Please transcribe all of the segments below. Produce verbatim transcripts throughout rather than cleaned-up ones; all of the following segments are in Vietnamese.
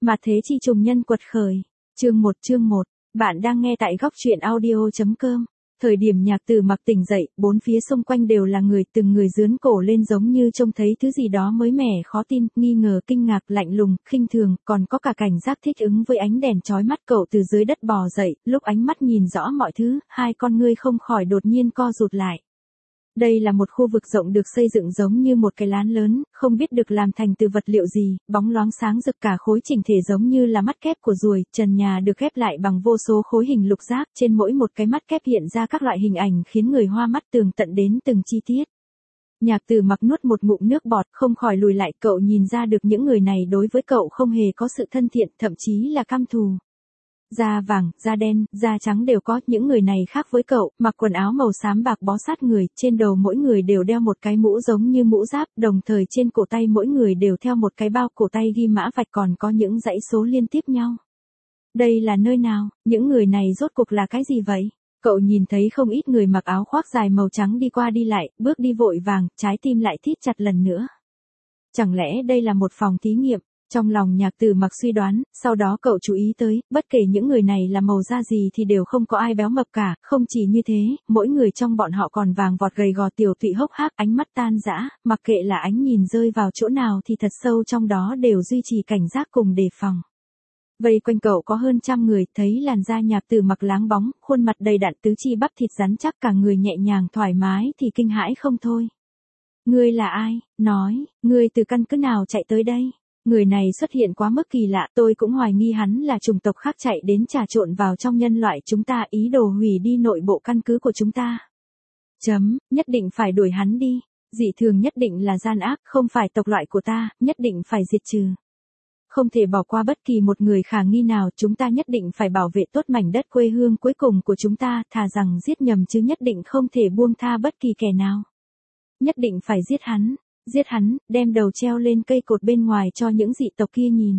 Mà thế chi trùng nhân quật khởi. Chương một chương một. Bạn đang nghe tại góc truyện audio chấm com. Thời điểm Nhạc Tử Mặc tỉnh dậy, bốn phía xung quanh đều là người, từng người dướn cổ lên giống như trông thấy thứ gì đó mới mẻ khó tin, nghi ngờ, kinh ngạc, lạnh lùng, khinh thường, còn có cả cảnh giác thích ứng với ánh đèn chói mắt. Cậu từ dưới đất bò dậy, lúc ánh mắt nhìn rõ mọi thứ, hai con ngươi không khỏi đột nhiên co rụt lại. Đây là một khu vực rộng được xây dựng giống như một cái lán lớn, không biết được làm thành từ vật liệu gì, bóng loáng sáng rực cả khối chỉnh thể giống như là mắt kép của ruồi, trần nhà được ghép lại bằng vô số khối hình lục giác, trên mỗi một cái mắt kép hiện ra các loại hình ảnh khiến người hoa mắt tường tận đến từng chi tiết. Nhạc Tử Mặc nuốt một ngụm nước bọt, không khỏi lùi lại, cậu nhìn ra được những người này đối với cậu không hề có sự thân thiện, thậm chí là căm thù. Da vàng, da đen, da trắng đều có, những người này khác với cậu, mặc quần áo màu xám bạc bó sát người, trên đầu mỗi người đều đeo một cái mũ giống như mũ giáp, đồng thời trên cổ tay mỗi người đều theo một cái bao cổ tay ghi mã vạch, còn có những dãy số liên tiếp nhau. Đây là nơi nào, những người này rốt cuộc là cái gì vậy? Cậu nhìn thấy không ít người mặc áo khoác dài màu trắng đi qua đi lại, bước đi vội vàng, trái tim lại thít chặt lần nữa. Chẳng lẽ đây là một phòng thí nghiệm? Trong lòng Nhạc Tử Mặc suy đoán, sau đó cậu chú ý tới, bất kể những người này là màu da gì thì đều không có ai béo mập cả, không chỉ như thế, mỗi người trong bọn họ còn vàng vọt gầy gò tiểu tụy hốc hác, ánh mắt tan rã, mặc kệ là ánh nhìn rơi vào chỗ nào thì thật sâu trong đó đều duy trì cảnh giác cùng đề phòng. Vây quanh cậu có hơn trăm người, thấy làn da Nhạc Tử Mặc láng bóng, khuôn mặt đầy đặn tứ chi bắp thịt rắn chắc, cả người nhẹ nhàng thoải mái thì kinh hãi không thôi. Ngươi là ai? Nói, ngươi từ căn cứ nào chạy tới đây? Người này xuất hiện quá mức kỳ lạ, tôi cũng hoài nghi hắn là chủng tộc khác chạy đến trà trộn vào trong nhân loại chúng ta, ý đồ hủy đi nội bộ căn cứ của chúng ta. Chấm, nhất định phải đuổi hắn đi, dị thường nhất định là gian ác, không phải tộc loại của ta, nhất định phải diệt trừ. Không thể bỏ qua bất kỳ một người khả nghi nào, chúng ta nhất định phải bảo vệ tốt mảnh đất quê hương cuối cùng của chúng ta, thà rằng giết nhầm chứ nhất định không thể buông tha bất kỳ kẻ nào. Nhất định phải giết hắn. Giết hắn, đem đầu treo lên cây cột bên ngoài cho những dị tộc kia nhìn.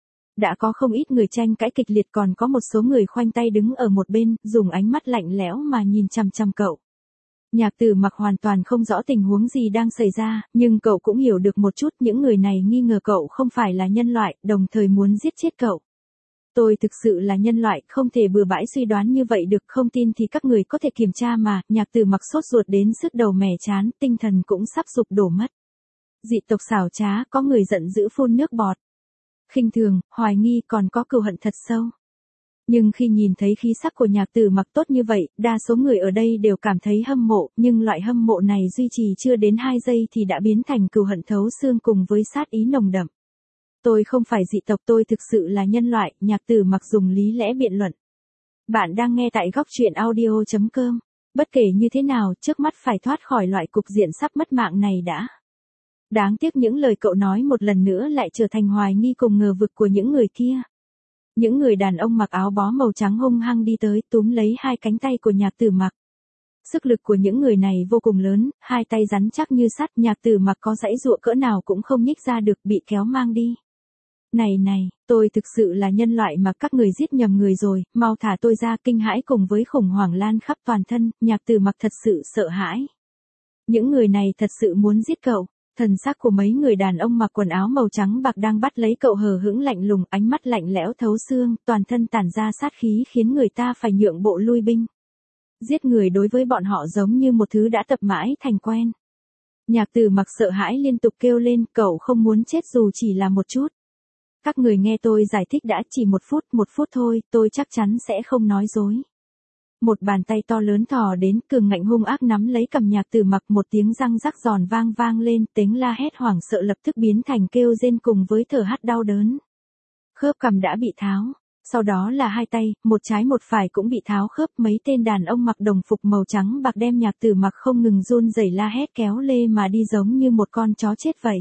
Đã có không ít người tranh cãi kịch liệt, còn có một số người khoanh tay đứng ở một bên, dùng ánh mắt lạnh lẽo mà nhìn chằm chằm cậu. Nhạc Tử Mặc hoàn toàn không rõ tình huống gì đang xảy ra, nhưng cậu cũng hiểu được một chút, những người này nghi ngờ cậu không phải là nhân loại, đồng thời muốn giết chết cậu. Tôi thực sự là nhân loại, không thể bừa bãi suy đoán như vậy được, không tin thì các người có thể kiểm tra mà. Nhạc Tử Mặc sốt ruột đến sức đầu mẻ chán, tinh thần cũng sắp sụp đổ mất. Dị tộc xảo trá, có người giận dữ phun nước bọt. Khinh thường, hoài nghi, còn có cừu hận thật sâu. Nhưng khi nhìn thấy khí sắc của Nhạc Tử Mặc tốt như vậy, đa số người ở đây đều cảm thấy hâm mộ, nhưng loại hâm mộ này duy trì chưa đến hai giây thì đã biến thành cừu hận thấu xương cùng với sát ý nồng đậm. Tôi không phải dị tộc, tôi thực sự là nhân loại, Nhạc Tử Mặc dùng lý lẽ biện luận. Bạn đang nghe tại góc truyện audio chấm com. Bất kể như thế nào, trước mắt phải thoát khỏi loại cục diện sắp mất mạng này đã. Đáng tiếc những lời cậu nói một lần nữa lại trở thành hoài nghi cùng ngờ vực của những người kia. Những người đàn ông mặc áo bó màu trắng hung hăng đi tới, túm lấy hai cánh tay của Nhạc Tử Mặc. Sức lực của những người này vô cùng lớn, hai tay rắn chắc như sắt, Nhạc Tử Mặc có giãy giụa cỡ nào cũng không nhích ra được, bị kéo mang đi. Này này, tôi thực sự là nhân loại mà các người giết nhầm người rồi, mau thả tôi ra. Kinh hãi cùng với khủng hoảng lan khắp toàn thân, Nhạc Tử Mặc thật sự sợ hãi. Những người này thật sự muốn giết cậu. Thần sắc của mấy người đàn ông mặc quần áo màu trắng bạc đang bắt lấy cậu hờ hững lạnh lùng, ánh mắt lạnh lẽo thấu xương, toàn thân tản ra sát khí khiến người ta phải nhượng bộ lui binh. Giết người đối với bọn họ giống như một thứ đã tập mãi thành quen. Nhạc Tử Mặc sợ hãi liên tục kêu lên, cậu không muốn chết dù chỉ là một chút. Các người nghe tôi giải thích đã, chỉ một phút, một phút thôi, tôi chắc chắn sẽ không nói dối. Một bàn tay to lớn thò đến, cường ngạnh hung ác nắm lấy cằm Nhạc Tử Mặc, một tiếng răng rắc giòn vang vang lên, tiếng la hét hoảng sợ lập tức biến thành kêu rên cùng với thở hắt đau đớn. Khớp cằm đã bị tháo, sau đó là hai tay, một trái một phải cũng bị tháo khớp, mấy tên đàn ông mặc đồng phục màu trắng bạc đem Nhạc Tử Mặc không ngừng run rẩy la hét kéo lê mà đi giống như một con chó chết vậy.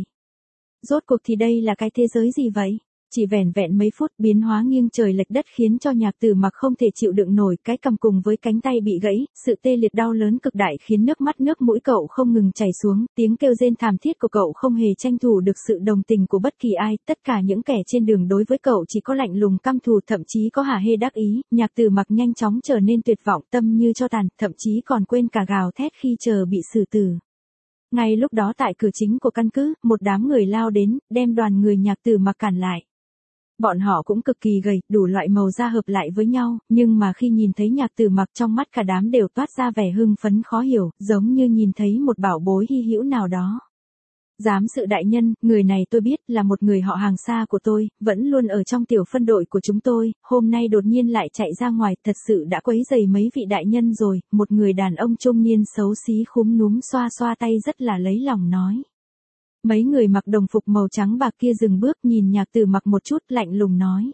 Rốt cuộc thì đây là cái thế giới gì vậy? Chỉ vẻn vẹn mấy phút, biến hóa nghiêng trời lệch đất khiến cho Nhạc Tử Mặc không thể chịu đựng nổi, cái cằm cùng với cánh tay bị gãy, sự tê liệt đau lớn cực đại khiến nước mắt nước mũi cậu không ngừng chảy xuống, tiếng kêu rên thảm thiết của cậu không hề tranh thủ được sự đồng tình của bất kỳ ai, tất cả những kẻ trên đường đối với cậu chỉ có lạnh lùng căm thù, thậm chí có hả hê đắc ý. Nhạc Tử Mặc nhanh chóng trở nên tuyệt vọng, tâm như tro tàn, thậm chí còn quên cả gào thét khi chờ bị xử tử. Ngay lúc đó tại cửa chính của căn cứ, một đám người lao đến, đem đoàn người Nhạc Tử Mặc cản lại. Bọn họ cũng cực kỳ gầy, đủ loại màu da hợp lại với nhau, nhưng mà khi nhìn thấy Nhạc Tử Mặc trong mắt cả đám đều toát ra vẻ hưng phấn khó hiểu, giống như nhìn thấy một bảo bối hy hữu nào đó. Giám sự đại nhân, người này tôi biết là một người họ hàng xa của tôi, vẫn luôn ở trong tiểu phân đội của chúng tôi, hôm nay đột nhiên lại chạy ra ngoài, thật sự đã quấy rầy mấy vị đại nhân rồi, một người đàn ông trung niên xấu xí khúm núm xoa xoa tay rất là lấy lòng nói. Mấy người mặc đồng phục màu trắng bạc kia dừng bước nhìn Nhạc Tử Mặc một chút lạnh lùng nói.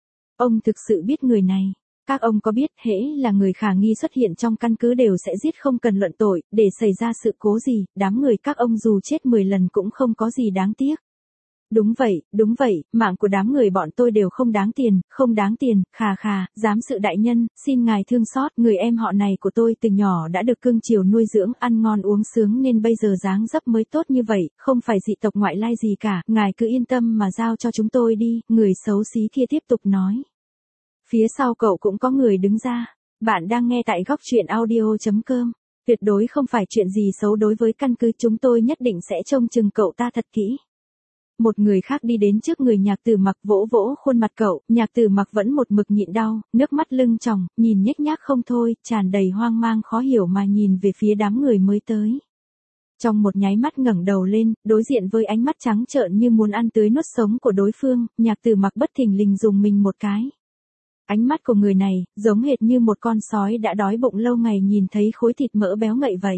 Ông thực sự biết người này. Các ông có biết hễ là người khả nghi xuất hiện trong căn cứ đều sẽ giết không cần luận tội, để xảy ra sự cố gì, đám người các ông dù chết mười lần cũng không có gì đáng tiếc. Đúng vậy, đúng vậy, mạng của đám người bọn tôi đều không đáng tiền, không đáng tiền, khà khà, giám sự đại nhân, xin ngài thương xót, người em họ này của tôi từ nhỏ đã được cưng chiều nuôi dưỡng, ăn ngon uống sướng nên bây giờ dáng dấp mới tốt như vậy, không phải dị tộc ngoại lai gì cả, ngài cứ yên tâm mà giao cho chúng tôi đi, người xấu xí kia tiếp tục nói. Phía sau cậu cũng có người đứng ra, bạn đang nghe tại góc truyện audio chấm com, tuyệt đối không phải chuyện gì xấu đối với căn cứ, chúng tôi nhất định sẽ trông chừng cậu ta thật kỹ. Một người khác đi đến trước người Nhạc Tử Mặc vỗ vỗ khuôn mặt cậu, Nhạc Tử Mặc vẫn một mực nhịn đau, nước mắt lưng tròng, nhìn nhếch nhác không thôi, tràn đầy hoang mang khó hiểu mà nhìn về phía đám người mới tới. Trong một nháy mắt ngẩng đầu lên, đối diện với ánh mắt trắng trợn như muốn ăn tươi nuốt sống của đối phương, Nhạc Tử Mặc bất thình lình dùng mình một cái. Ánh mắt của người này, giống hệt như một con sói đã đói bụng lâu ngày nhìn thấy khối thịt mỡ béo ngậy vậy.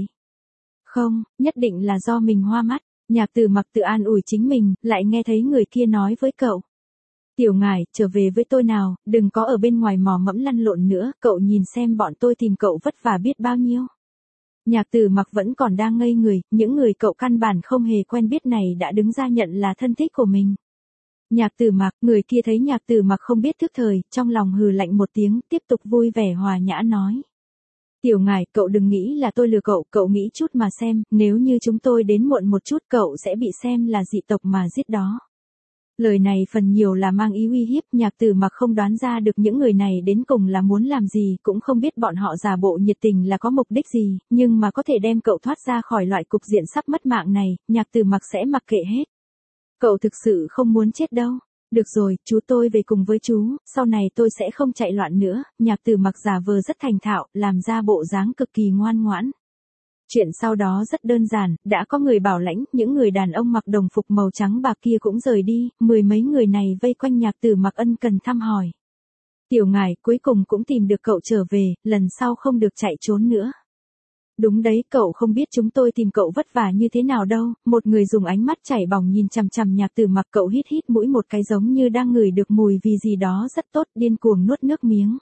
Không, nhất định là do mình hoa mắt. Nhạc Tử Mặc tự an ủi chính mình, lại nghe thấy người kia nói với cậu. Tiểu ngải, trở về với tôi nào, đừng có ở bên ngoài mò mẫm lăn lộn nữa, cậu nhìn xem bọn tôi tìm cậu vất vả biết bao nhiêu. Nhạc Tử Mặc vẫn còn đang ngây người, những người cậu căn bản không hề quen biết này đã đứng ra nhận là thân thích của mình. Nhạc Tử Mặc, người kia thấy Nhạc Tử Mặc không biết thức thời, trong lòng hừ lạnh một tiếng, tiếp tục vui vẻ hòa nhã nói. Tiểu ngải, cậu đừng nghĩ là tôi lừa cậu, cậu nghĩ chút mà xem, nếu như chúng tôi đến muộn một chút cậu sẽ bị xem là dị tộc mà giết đó. Lời này phần nhiều là mang ý uy hiếp, Nhạc Tử Mặc không đoán ra được những người này đến cùng là muốn làm gì, cũng không biết bọn họ giả bộ nhiệt tình là có mục đích gì, nhưng mà có thể đem cậu thoát ra khỏi loại cục diện sắp mất mạng này, Nhạc Tử Mặc sẽ mặc kệ hết. Cậu thực sự không muốn chết đâu. Được rồi, chú tôi về cùng với chú, sau này tôi sẽ không chạy loạn nữa, Nhạc Tử Mặc giả vờ rất thành thạo, làm ra bộ dáng cực kỳ ngoan ngoãn. Chuyện sau đó rất đơn giản, đã có người bảo lãnh, những người đàn ông mặc đồng phục màu trắng bạc kia cũng rời đi, mười mấy người này vây quanh Nhạc Tử Mặc ân cần thăm hỏi. Tiểu ngải, cuối cùng cũng tìm được cậu trở về, lần sau không được chạy trốn nữa. Đúng đấy, cậu không biết chúng tôi tìm cậu vất vả như thế nào đâu, một người dùng ánh mắt chảy bỏng nhìn chằm chằm Nhạc Tử Mặc, cậu hít hít mũi một cái giống như đang ngửi được mùi vì gì đó rất tốt, điên cuồng nuốt nước miếng.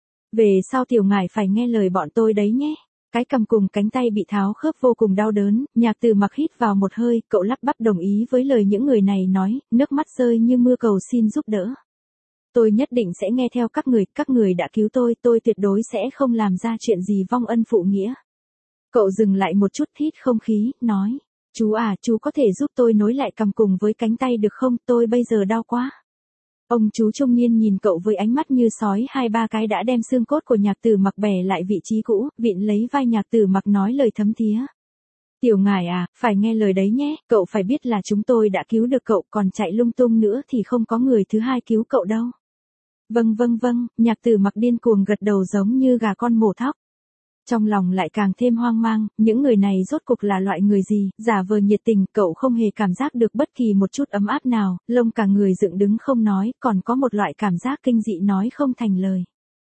Về sau tiểu ngải phải nghe lời bọn tôi đấy nhé. Cái cầm cùng cánh tay bị tháo khớp vô cùng đau đớn, Nhạc Tử Mặc hít vào một hơi, cậu lắp bắp đồng ý với lời những người này nói, nước mắt rơi như mưa cầu xin giúp đỡ. Tôi nhất định sẽ nghe theo các người, các người đã cứu tôi, tôi tuyệt đối sẽ không làm ra chuyện gì vong ân phụ nghĩa. Cậu dừng lại một chút hít không khí, nói, chú à, chú có thể giúp tôi nối lại cầm cùng với cánh tay được không, tôi bây giờ đau quá. Ông chú trung niên nhìn cậu với ánh mắt như sói, hai ba cái đã đem xương cốt của Nhạc Tử Mặc bẻ lại vị trí cũ, vịn lấy vai Nhạc Tử Mặc nói lời thấm thía. Tiểu ngải à, phải nghe lời đấy nhé, cậu phải biết là chúng tôi đã cứu được cậu, còn chạy lung tung nữa thì không có người thứ hai cứu cậu đâu. Vâng vâng vâng, Nhạc Tử Mặc điên cuồng gật đầu giống như gà con mổ thóc. Trong lòng lại càng thêm hoang mang, những người này rốt cục là loại người gì, giả vờ nhiệt tình, cậu không hề cảm giác được bất kỳ một chút ấm áp nào, lông cả người dựng đứng không nói, còn có một loại cảm giác kinh dị nói không thành lời.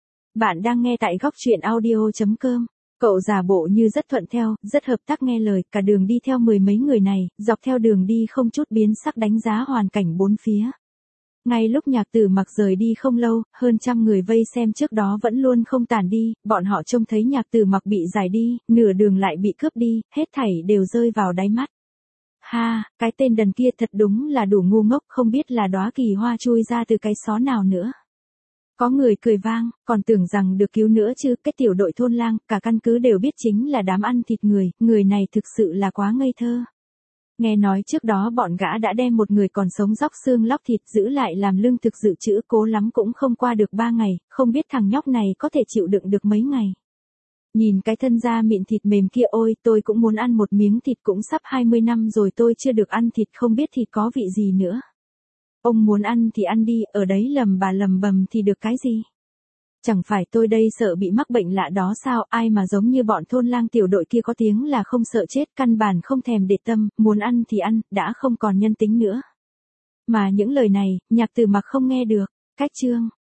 Bạn đang nghe tại góc truyện audio chấm com, cậu giả bộ như rất thuận theo, rất hợp tác nghe lời, cả đường đi theo mười mấy người này, dọc theo đường đi không chút biến sắc đánh giá hoàn cảnh bốn phía. Ngay lúc Nhạc Tử Mặc rời đi không lâu, hơn trăm người vây xem trước đó vẫn luôn không tản đi, bọn họ trông thấy Nhạc Tử Mặc bị giải đi, nửa đường lại bị cướp đi, hết thảy đều rơi vào đáy mắt. Ha, cái tên đần kia thật đúng là đủ ngu ngốc, không biết là đóa kỳ hoa chui ra từ cái xó nào nữa. Có người cười vang, còn tưởng rằng được cứu nữa chứ, cái tiểu đội thôn lang, cả căn cứ đều biết chính là đám ăn thịt người, người này thực sự là quá ngây thơ. Nghe nói trước đó bọn gã đã đem một người còn sống róc xương lóc thịt giữ lại làm lương thực dự trữ, cố lắm cũng không qua được ba ngày, không biết thằng nhóc này có thể chịu đựng được mấy ngày. Nhìn cái thân da mịn thịt mềm kia, ôi tôi cũng muốn ăn một miếng thịt, cũng sắp hai mươi năm rồi tôi chưa được ăn thịt, không biết thịt có vị gì nữa. Ông muốn ăn thì ăn đi, ở đấy lầm bà lầm bầm thì được cái gì? Chẳng phải tôi đây sợ bị mắc bệnh lạ đó sao, ai mà giống như bọn thôn lang tiểu đội kia có tiếng là không sợ chết, căn bản không thèm để tâm, muốn ăn thì ăn, đã không còn nhân tính nữa. Mà những lời này, Nhạc Tử Mặc không nghe được. Cách chương